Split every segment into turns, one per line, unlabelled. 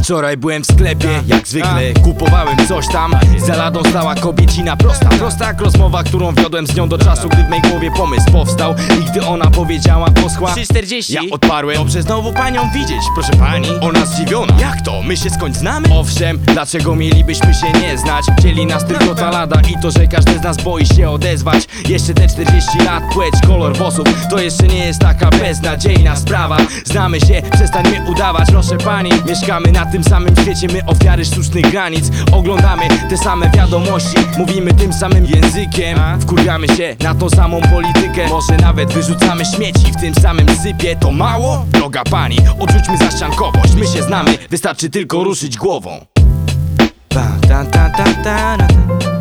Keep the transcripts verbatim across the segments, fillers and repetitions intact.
Wczoraj byłem w sklepie, jak zwykle kupowałem coś tam. Za ladą stała kobiecina prosta, prosta jak rozmowa, którą wiodłem z nią do czasu, gdy w mej głowie pomysł powstał. I gdy ona powiedziała poschła
trzy czterdzieści,
ja odparłem: dobrze znowu panią widzieć, proszę pani. Ona zdziwiona: jak to? My się skądś znamy? Owszem, dlaczego mielibyśmy się nie znać? Dzieli nas tylko ta lada i to, że każdy z nas boi się odezwać. Jeszcze te czterdzieści lat, płeć, kolor włosów, to jeszcze nie jest taka beznadziejna sprawa. Znamy się, przestań mnie udawać, proszę pani. Mieszkamy na tym samym świecie, my ofiary sztucznych granic. Oglądamy te same wiadomości, mówimy tym samym językiem. Wkurwiamy się na tą samą politykę, może nawet wyrzucamy śmieci w tym samym sypie. To mało? Droga pani, odrzućmy zaściankowość. My się znamy, wystarczy tylko ruszyć głową. Ta, ta, ta, ta, ta, ta.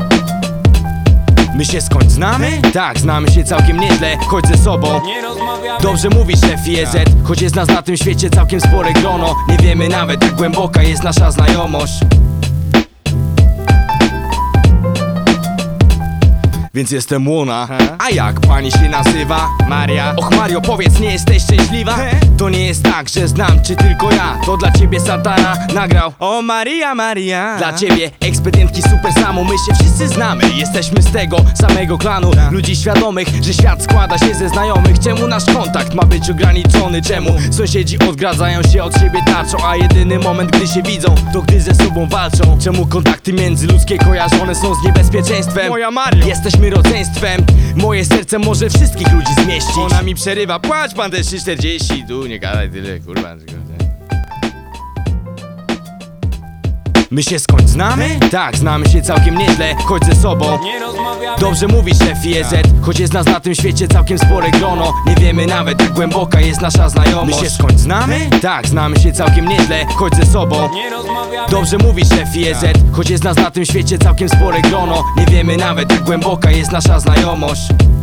My się skądś znamy? Tak, znamy się całkiem nieźle, chodź ze sobą.
nie rozmawiamy.
Dobrze mówi szef I E Z, choć jest nas na tym świecie całkiem spore grono. Nie wiemy nawet, jak głęboka jest nasza znajomość. Więc jestem łona. A jak pani się nazywa?
Maria.
Och Mario, powiedz, nie jesteś szczęśliwa? To nie jest tak, że znam cię tylko ja. To dla ciebie Santana nagrał
O Maria, Maria.
dla ciebie ekspedientki super samo. My się wszyscy znamy, jesteśmy z tego samego klanu. Ludzi świadomych, że świat składa się ze znajomych. Czemu nasz kontakt ma być ograniczony? Czemu sąsiedzi odgradzają się od siebie tarczą, a jedyny moment, gdy się widzą, to gdy ze sobą walczą? Czemu kontakty międzyludzkie kojarzone są z niebezpieczeństwem?
Moja Mario.
Jesteśmy rodzeństwem, moje serce może wszystkich ludzi zmieścić.
Ona mi przerywa, płać pan te trzy czterdzieści. Tu nie gadaj tyle, kurwa.
My się skądś znamy? Tak, znamy się całkiem nieźle, chodź ze sobą.
Nie rozmawiamy.
Dobrze mówi szef I E Z, choć jest nas na tym świecie całkiem spore grono. Nie wiemy nawet, jak głęboka jest nasza znajomość. My się skądś znamy? Tak, znamy się całkiem nieźle, chodź ze sobą.
Nie rozmawiamy.
Dobrze mówi szef I E Z, choć jest nas na tym świecie całkiem spore grono. Nie wiemy nawet, jak głęboka jest nasza znajomość.